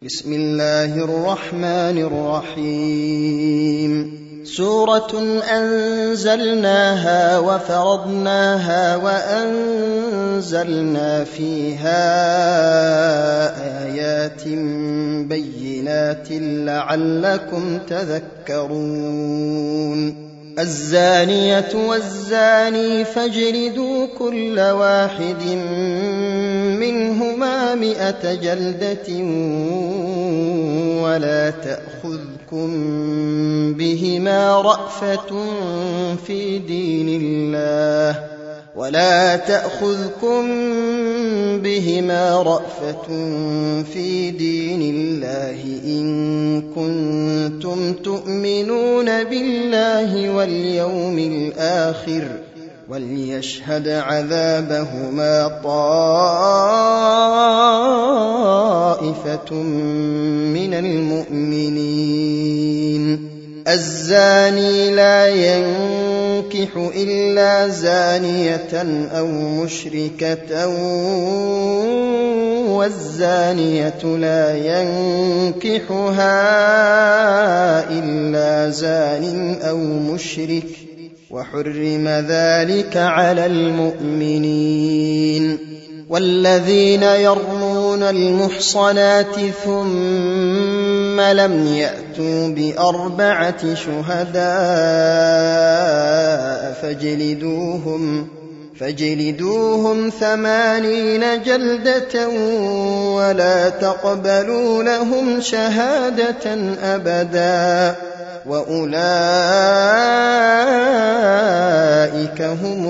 بسم الله الرحمن الرحيم سورة أنزلناها وفرضناها وأنزلنا فيها آيات بينات لعلكم تذكرون الزانية والزاني فاجلدوا كل واحد منهما 100 جلدة ولا تأخذكم بهما رأفة في دين الله إن كنتم تؤمنون بالله واليوم الآخر وليشهد عذابهما طائفة من المؤمنين الزاني لا ينكح إلا زانية أو مشركة والزانية لا ينكحها إلا زان أو مشرك وحرم ذلك على المؤمنين والذين يرمون المحصنات ثم لم يأتوا ب4 شهداء فاجلدوهم 80 جلدة ولا تقبلوا لهم شهادة أبدا وأولئك هم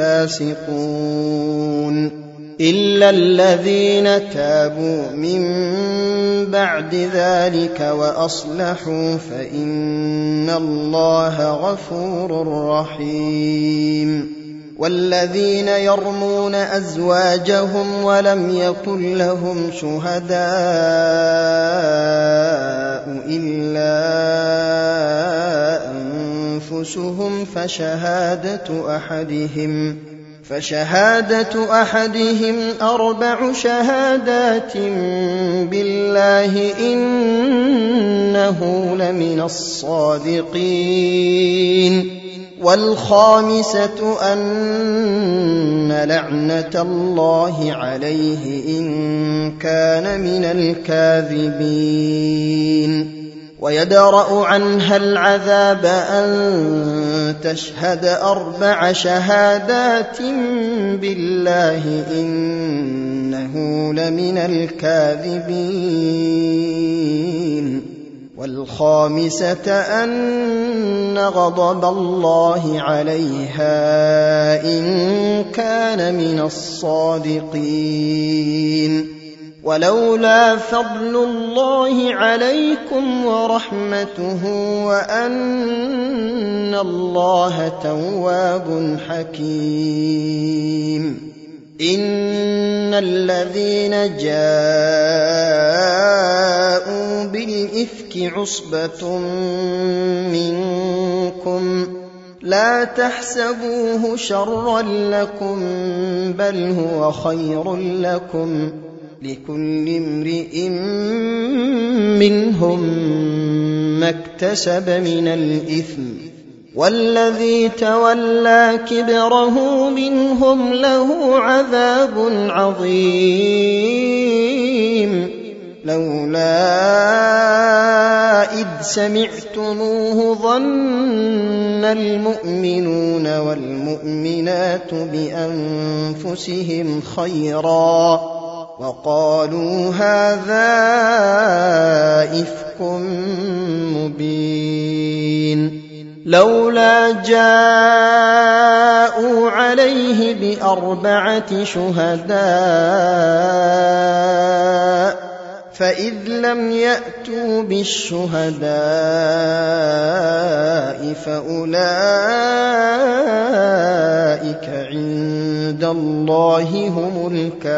الفاسقون إلا الذين تابوا من بعد ذلك وأصلحوا فإن الله غفور رحيم والذين يرمون أزواجهم ولم يكن لهم شهداء إلا أنفسهم فشهادة أحدهم 4 شهادات بالله إنه لمن الصادقين والخامسة أن لعنة الله عليه إن كان من الكاذبين ويدرأ عنها العذاب أن تشهد 4 شهادات بالله إنه لمن الكاذبين والخامسة أن غضب الله عليها إن كان من الصادقين ولولا فضل الله عليكم ورحمته وأن الله تواب حكيم إن الذين جاءوا بالإفك عصبة منكم لا تحسبوه شرا لكم بل هو خير لكم لكل امرئ منهم ما اكتسب من الإثم والذي تولى كبره منهم له عذاب عظيم لولا إذ سمعتموه ظن المؤمنون والمؤمنات بأنفسهم خيرا وقالوا هذا إفك مبين لولا جاءوا عليه ب4 شهداء فإذ لم يأتوا بالشهداء فأولئك عند الله هم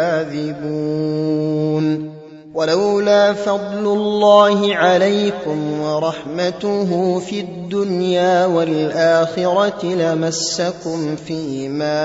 الكاذبون ولولا فضل الله عليكم ورحمته في الدنيا والآخرة لمسكم فيما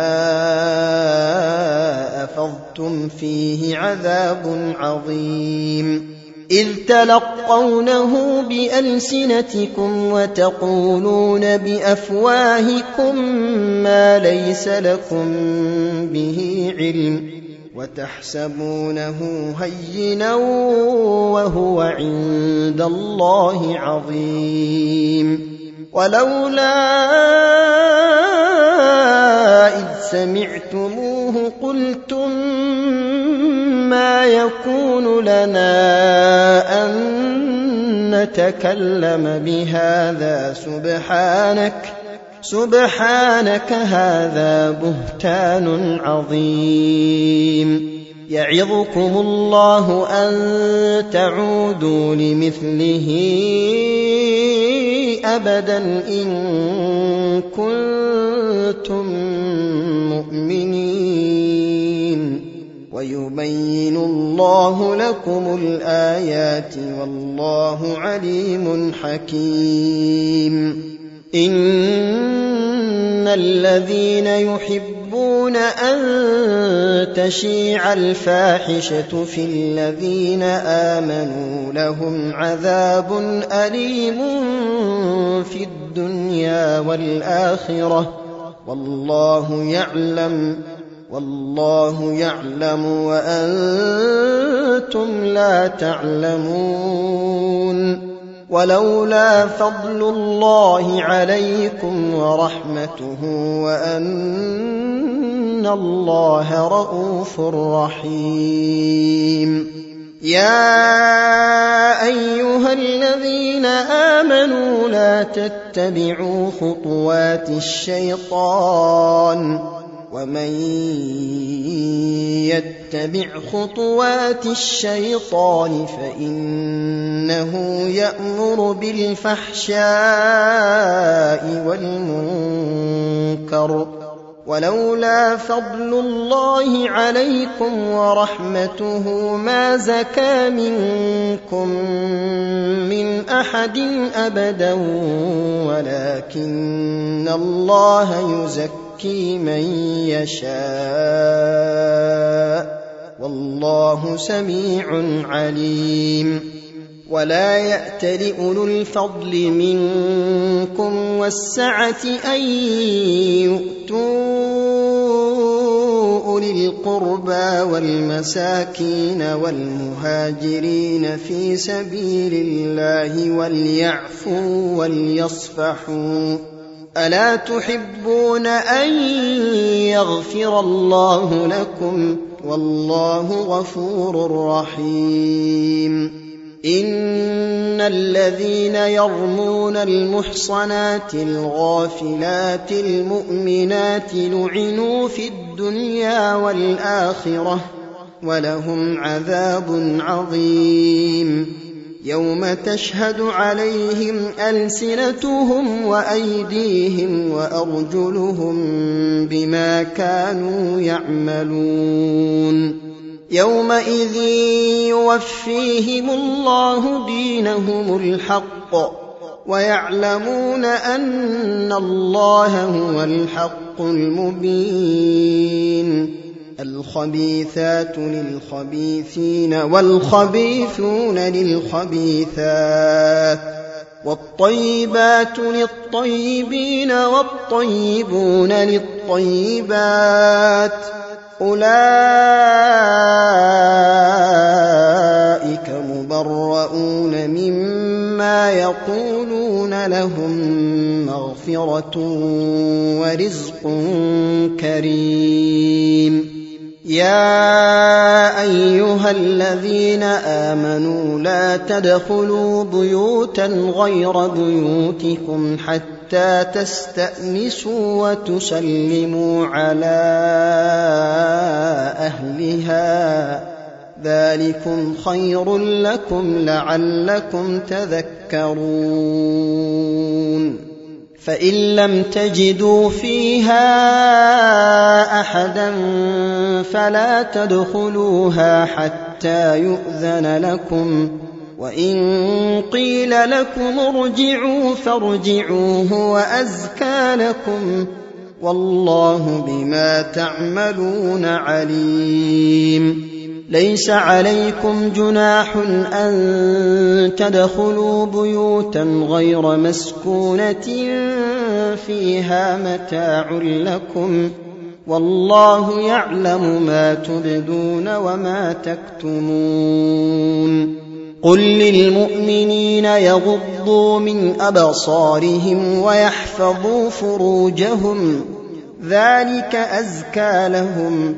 أفضتم فيه عذاب عظيم إذ تلقونه بألسنتكم وتقولون بأفواهكم ما ليس لكم به علم وتحسبونه هينا وهو عند الله عظيم. ولولا إذ سمعتموه قلتم ما يكون لنا أن نتكلم بهذا سبحانك هذا بهتان عظيم. يعظكم الله أن تعودوا لمثله أبدا إن كنتم مؤمنين ويبين الله لكم الآيات والله عليم حكيم. إن الذين يحبون أن تشيع الفاحشة في الذين آمنوا لهم عذاب أليم في الدنيا والآخرة والله يعلم وأنتم لا تعلمون. ولولا فضل الله عليكم ورحمته وأن الله رءوف رحيم. يا أيها الذين آمنوا لا تتبعوا خطوات الشيطان ومن يتبع خطوات الشيطان فإنه يأمر بالفحشاء والمنكر. ولولا فضل الله عليكم ورحمته ما زكى منكم من أحد أبدا ولكن الله يزكي من يشاء والله سميع عليم. ولا يأتل أولو الفضل منكم والسعة أن يؤتوا أولي القربى والمساكين والمهاجرين في سبيل الله وليعفوا وليصفحوا ألا تحبون أن يغفر الله لكم والله غفور رحيم. إن الذين يرمون المحصنات الغافلات المؤمنات لعنوا في الدنيا والآخرة ولهم عذاب عظيم. يوم تشهد عليهم ألسنتهم وأيديهم وأرجلهم بما كانوا يعملون. يومئذ يوفيهم الله دينهم الحق ويعلمون أن الله هو الحق المبين. الخبيثات للخبيثين والخبيثون للخبيثات والطيبات للطيبين والطيبون للطيبات أولئك مبرؤون مما يقولون لهم مغفرة ورزق كريم. يا أيها الذين آمنوا لا تدخلوا بيوتا غير بيوتكم حتى تستأنسوا وتسلموا على أهلها ذلكم خير لكم لعلكم تذكرون. فإن لم تجدوا فيها أحدا فلا تدخلوها حتى يؤذن لكم وإن قيل لكم ارجعوا فارجعوا هو أزكى لكم والله بما تعملون عليم. ليس عليكم جناح أن تدخلوا بيوتا غير مسكونة فيها متاع لكم والله يعلم ما تبدون وما تكتمون قل للمؤمنين يغضوا من أبصارهم ويحفظوا فروجهم ذلك أزكى لهم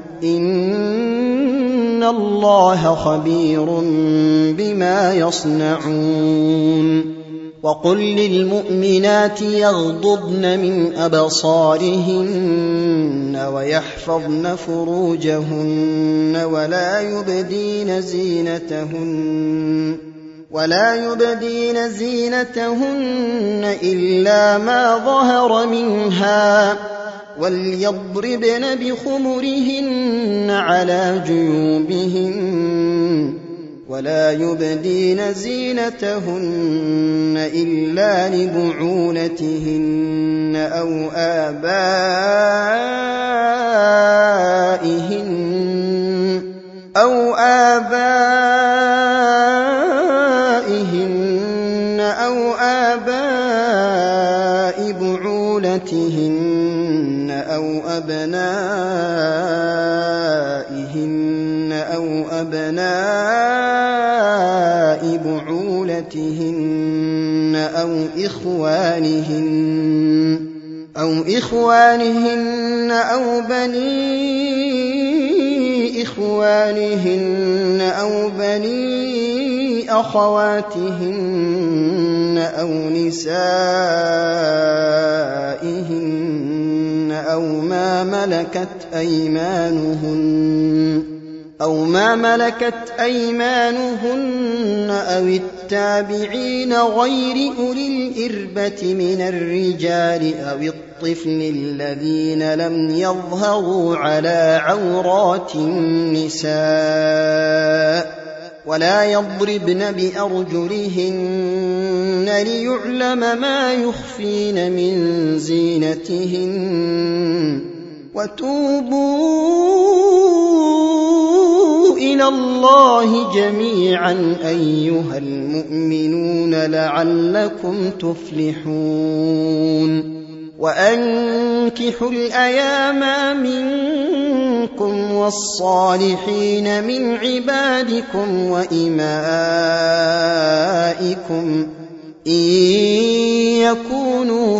إن الله خبير بما يصنعون وقل للمؤمنات يغضضن من أبصارهن ويحفظن فروجهن ولا يبدين زينتهن إلا ما ظهر منها وليضربن بخمرهن على جيوبهن ولا يبدين زينتهن إلا لبعولتهن أو آباء بعولتهن أو أبناء بعولتهن أو إخوانهن أو بني إخوانهن أو بني أخواتهن أو نسائهن أو ما ملكت أيمانهن أو التابعين غير أولي الإربة من الرجال أو الطفل الذين لم يظهروا على عورات النساء ولا يضربن بأرجلهن ليعلم ما يخفين من زينتهن وتوبوا إلى الله جميعا أيها المؤمنون لعلكم تفلحون وأنكحوا الأيام منكم والصالحين من عبادكم وإمائكم إن يكونوا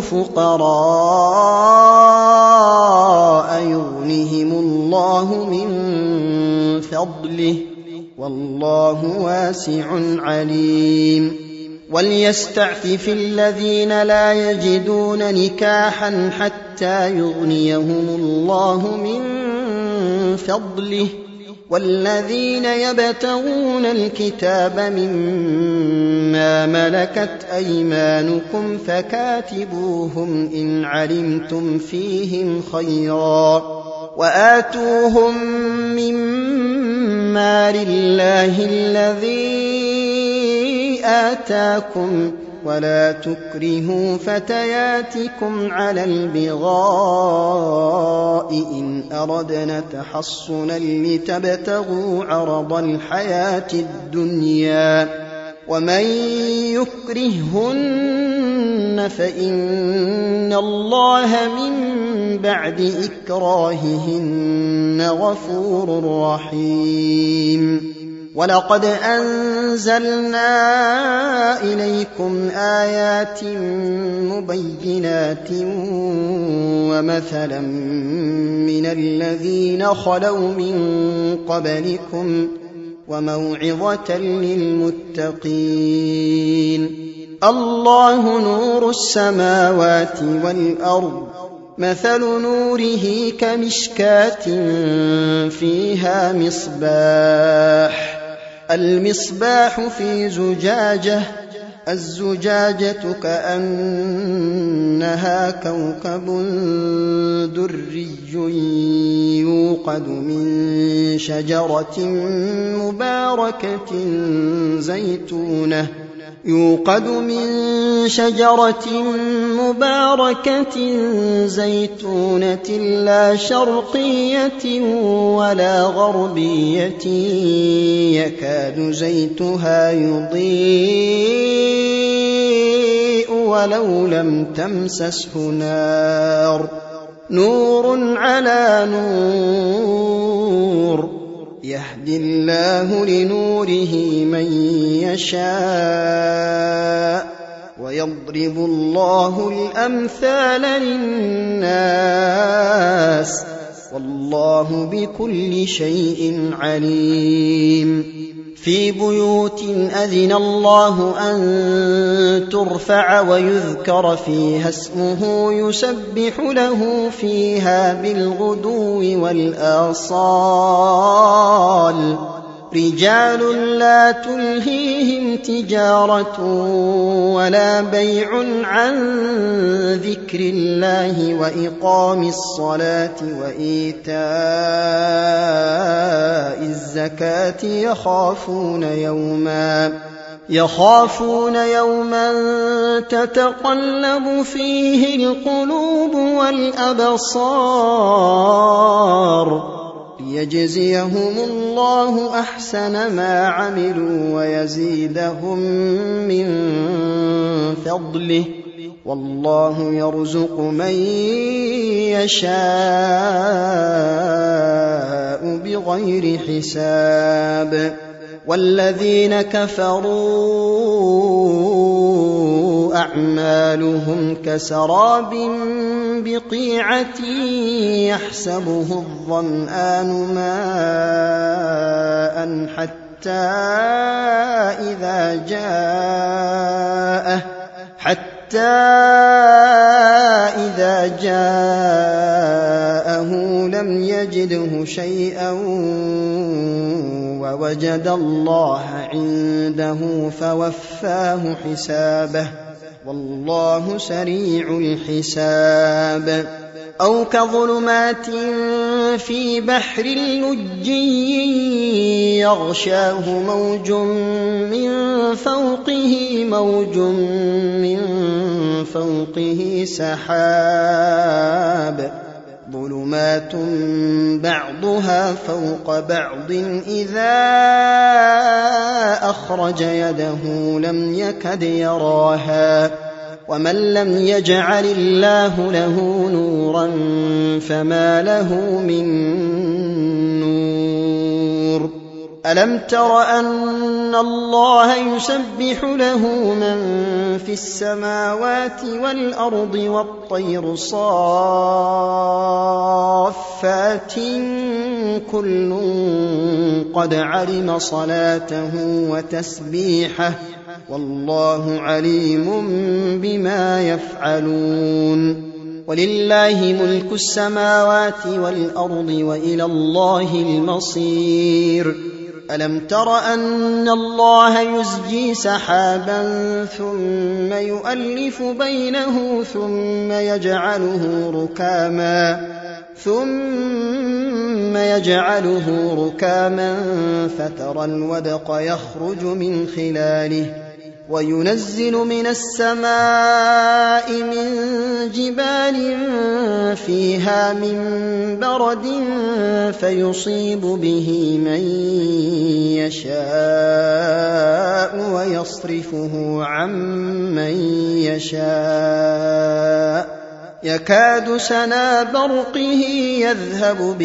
فقراء يغنهم الله من فضله والله واسع عليم وليستعفف الذين لا يجدون نكاحا حتى يغنيهم الله من فضله والذين يبتغون الكتاب مما ملكت أيمانكم فكاتبوهم إن علمتم فيهم خيرا وآتوهم مما لله الذي آتاكم ولا تكرهوا فتياتكم على البغاء إن أردنا تحصنا لتبتغوا عرض الحياة الدنيا ومن يكرههن فإن الله من بعد إكراههن غفور رحيم ولقد أنزلنا إليكم آيات مبينات ومثلا من الذين خلوا من قبلكم وموعظة للمتقين الله نور السماوات والأرض مثل نوره كمشكاة فيها مصباح المصباح في زجاجة الزجاجة كأنها كوكب دري يوقد من شجرة مباركة يوقد من شجرة مباركة زيتونة لا شرقية ولا غربية يكاد زيتها يضيء ولو لم تمسسه نار نور على نور يهدي الله لنوره من يشاء ويضرب الله الأمثال للناس والله بكل شيء عليم في بيوت أذن الله أن ترفع ويذكر فيها اسمه يسبح له فيها بالغدو والآصال رجال لا تلهيهم تجارة ولا بيع عن ذكر الله وإقام الصلاة وإيتاء الزكاة يخافون يوما تتقلب فيه القلوب والأبصار ليجزيهم الله أحسن ما عملوا ويزيدهم من فضله والله يرزق من يشاء بغير حساب والذين كفروا أعمالهم كسراب بقيعة يحسبه الظمآن ماء حتى إذا جاءه لم يجده شيئا ووجد الله عنده فوفاه حسابه والله سريع الحساب أو كظلمات في بحر لجي يغشاه موج من فوقه سحاب ظلمات بعضها فوق بعض إذا أخرج يده لم يكد يراها ومن لم يجعل الله له نورا فما له من نور ألم تر أن الله يسبح له من في السماوات والأرض والطير صافات كل قد علم صلاته وتسبيحه والله عليم بما يفعلون ولله ملك السماوات والأرض وإلى الله المصير ألم تر أن الله يزجي سحابا ثم يؤلف بينه ثم يجعله ركاما فترى الودق يخرج من خلاله وينزل من السماء من جبال فيها من برد فيصيب به من يشاء ويصرفه عن من يشاء يكاد سنا برقه يذهب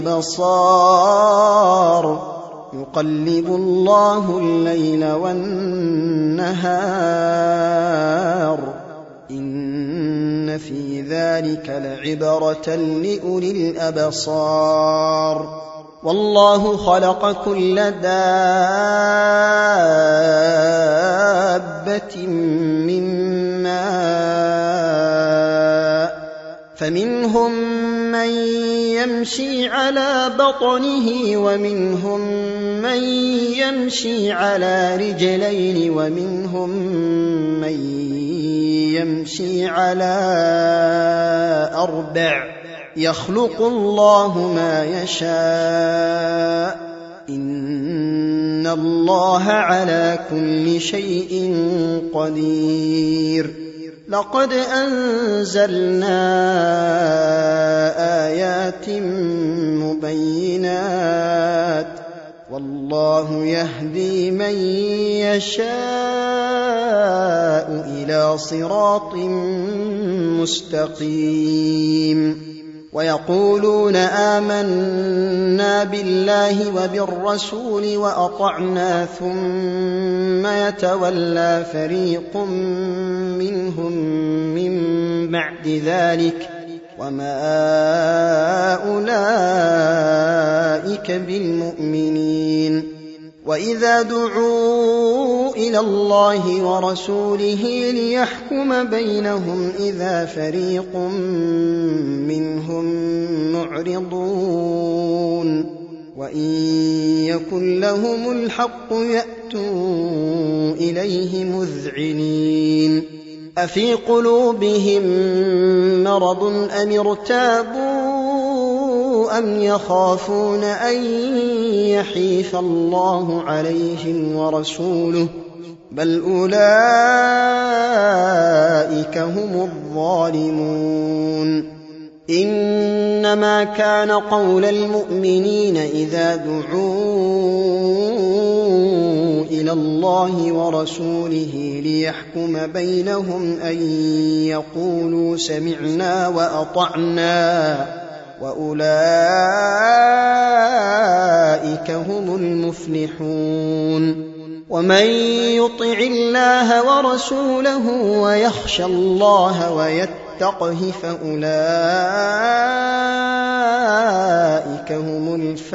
بالأبصار يقلب الله الليل والنهار إن في ذلك لعبرة لأولي الأبصار والله خلق كل دابة من ماء فمنهم من يمشي على بطنه ومنهم من يمشي على رجلين ومنهم من يمشي على أربع يخلق الله ما يشاء إن إِنَّ اللَّهَ عَلَى كُلِّ شَيْءٍ قَدِيرٌ لَقَدْ أَنزَلْنَا آيَاتٍ مُبَيِّنَاتٍ وَاللَّهُ يَهْدِي مَن يَشَاءُ إِلَىٰ صِرَاطٍ مُّسْتَقِيمٍ وَيَقُولُونَ آمَنَّا بِاللَّهِ وَبِالرَّسُولِ وَأَطَعْنَا ثُمَّ يَتَوَلَّىٰ فَرِيقٌ مِّنْهُم مِّن بَعْدِ ذَٰلِكَ وَمَا أُولَٰئِكَ بِالْمُؤْمِنِينَ وَإِذَا دُعُوا إِلَى اللَّهِ وَرَسُولِهِ لِيَحْكُمَ بَيْنَهُمْ إِذَا فَرِيقٌ مِّنْهُم مُّعْرِضُونَ وَإِن يَكُن لَّهُمُ الْحَقُّ يَأْتُوا إِلَيْهِ مُذْعِنِينَ أَفِي قُلُوبِهِم مَّرَضٌ أَمِ ارْتَابُوا أَمْ يَخَافُونَ أَن يَحِيفَ اللَّهُ عَلَيْهِمْ وَرَسُولُهُ بَلْ أُولَٰئِكَ هُمُ الظَّالِمُونَ إِنَّمَا كَانَ قَوْلَ الْمُؤْمِنِينَ إِذَا دُعُوا إِلَى اللَّهِ وَرَسُولِهِ لِيَحْكُمَ بَيْنَهُمْ أَن يَقُولُوا سَمِعْنَا وَأَطَعْنَا وَأُولَٰئِكَ هُمُ المفلحون وَمَن يُطِعِ اللَّهَ وَرَسُولَهُ وَيَخْشَ اللَّهَ وَيَتَّقْهِ فَأُولَٰئِكَ هُمُ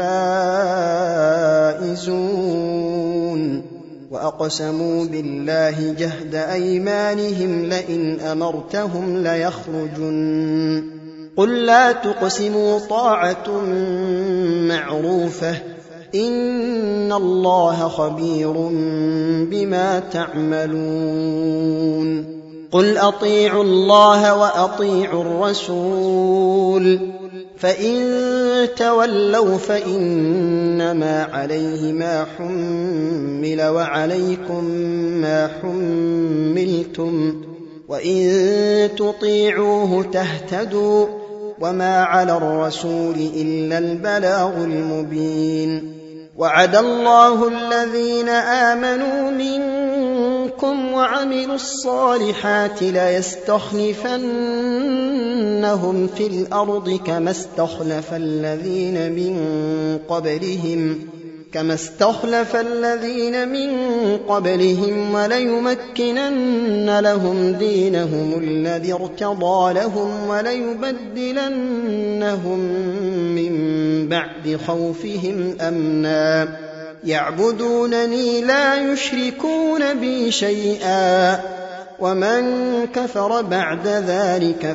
الْفَائِزُونَ وَأَقْسَمُوا بِاللَّهِ جَهْدَ أَيْمَانِهِمْ لَئِنْ أَمَرْتَهُمْ لَيَخْرُجُنَّ قُل لَّا تُقْسِمُوا طَاعَةٌ مَّعْرُوفَةٌ إِنَّ اللَّهَ خَبِيرٌ بِمَا تَعْمَلُونَ قُلْ أَطِيعُوا اللَّهَ وَأَطِيعُوا الرَّسُولَ فَإِن تَوَلَّوْا فَإِنَّمَا عَلَيْهِ مَا حُمِّلَ وَعَلَيْكُم مَّا حُمِّلْتُمْ وَإِن تُطِيعُوهُ تَهْتَدُوا وَمَا عَلَى الرَّسُولِ إِلَّا الْبَلَاغُ الْمُبِينُ وَعَدَ اللَّهُ الَّذِينَ آمَنُوا مِنكُمْ وَعَمِلُوا الصَّالِحَاتِ لَيَسْتَخْلِفَنَّهُمْ فِي الْأَرْضِ كَمَا اسْتَخْلَفَ الَّذِينَ مِن قَبْلِهِمْ وَلَيُمَكِّنَنَّ لَهُمْ دِينَهُمُ الَّذِي ارْتَضَىٰ لَهُمْ وَلَيُبَدِّلَنَّهُم مِّن بَعْدِ خَوْفِهِمْ أَمْنًا يَعْبُدُونَنِي لَا يُشْرِكُونَ بِي شَيْئًا وَمَن كَفَرَ بَعْدَ ذَٰلِكَ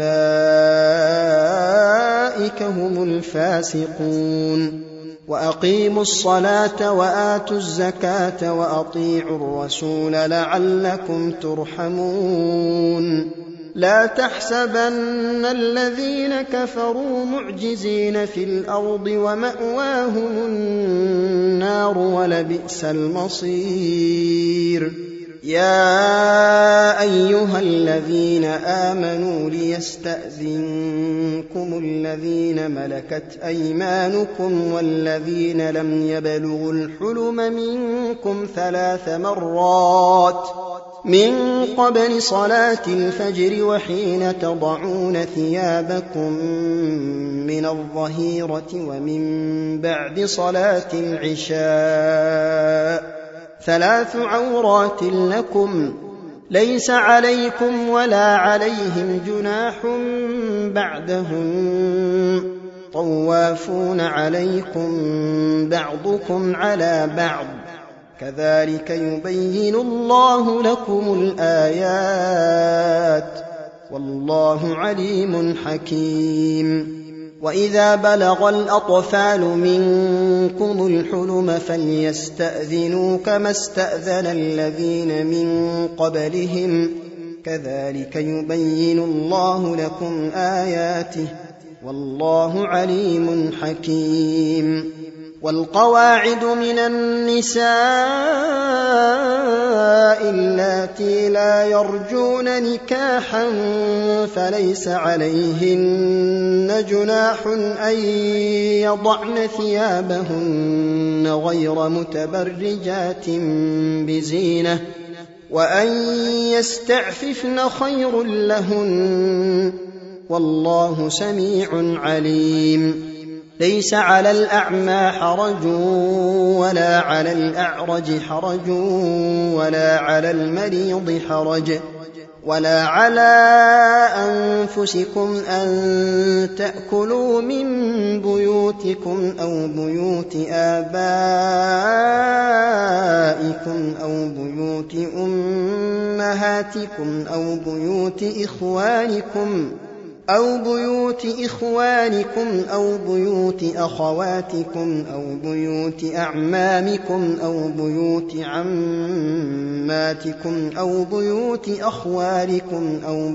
فَأُولَٰئِكَ هُمُ الْفَاسِقُونَ وَأَقِيمُوا الصَّلَاةَ وَآتُوا الزَّكَاةَ وَأَطِيعُوا الرَّسُولَ لَعَلَّكُمْ تُرْحَمُونَ لَا تَحْسَبَنَّ الَّذِينَ كَفَرُوا مُعْجِزِينَ فِي الْأَرْضِ وَمَأْوَاهُمُ النَّارُ وَلَبِئْسَ الْمَصِيرُ يَا أَيُّهَا الَّذِينَ آمَنُوا لِيَسْتَأْذِنكُمُ الَّذِينَ مَلَكَتْ أَيْمَانُكُمْ وَالَّذِينَ لَمْ يَبْلُغُوا الْحُلُمَ مِنكُمْ 3 مرات من قبل صلاة الفجر وحين تضعون ثيابكم من الظهيرة ومن بعد صلاة العشاء 3 عورات لكم ليس عليكم ولا عليهم جناح بعدهم طوافون عليكم بعضكم على بعض كذلك يبين الله لكم الآيات والله عليم حكيم وإذا بلغ الأطفال منكم الحلم فليستأذنوا كما استأذن الذين من قبلهم كذلك يبين الله لكم آياته والله عليم حكيم والقواعد من النساء اللاتي لا يرجون نكاحا فليس عليهن جناح أن يضعن ثيابهن غير متبرجات بزينة وأن يستعففن خير لهن والله سميع عليم. ليس على الأعمى حرج ولا على الأعرج حرج ولا على المريض حرج ولا على أنفسكم أن تأكلوا من بيوتكم أو بيوت آبائكم أو بيوت أمهاتكم أو بيوت إخوانكم أو بيوت أخواتكم أو بيوت أعمامكم أو بيوت عماتكم أو بيوت أخوالكم أو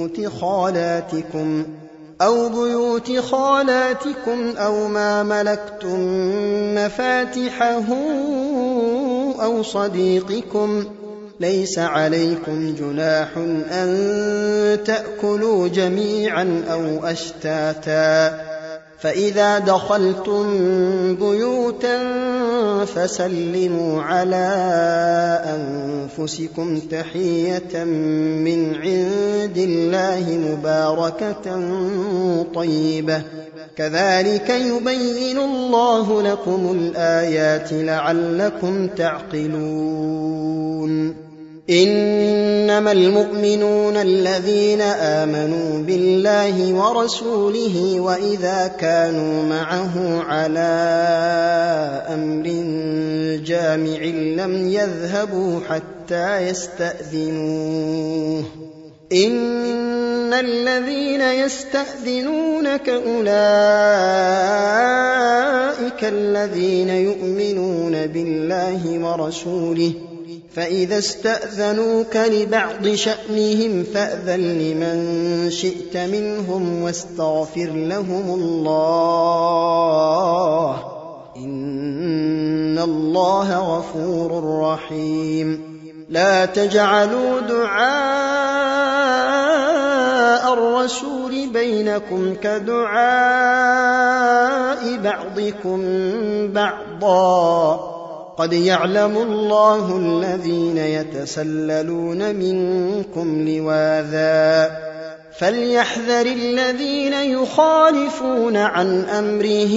بيوت خالاتكم أو ما ملكتم مفاتحه أو صديقكم. ليس عليكم جناح أن تأكلوا جميعا أو أشتاتا فإذا دخلتم بيوتا فسلموا على أنفسكم تحية من عند الله مباركة طيبة كذلك يبين الله لكم الآيات لعلكم تعقلون. إنما المؤمنون الذين آمنوا بالله ورسوله وإذا كانوا معه على أمر جامع لم يذهبوا حتى يستأذنوه. إن الذين يستأذنونك أولئك الذين يؤمنون بالله ورسوله فإذا استأذنوك لبعض شأنهم فأذن لمن شئت منهم واستغفر لهم الله إن الله غفور رحيم. لا تجعلوا دعاء الرسول بينكم كدعاء بعضكم بعضا قد يعلم الله الذين يتسللون منكم لواذا فليحذر الذين يخالفون عن أمره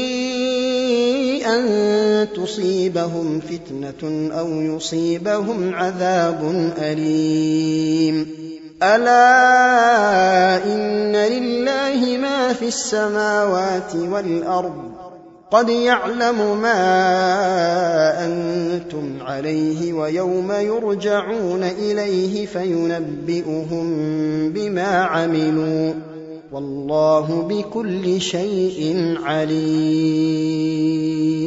أن تصيبهم فتنة أو يصيبهم عذاب أليم. ألا إن لله ما في السماوات والأرض قد يعلم ما أنتم عليه ويوم يرجعون إليه فينبئهم بما عملوا والله بكل شيء عليم.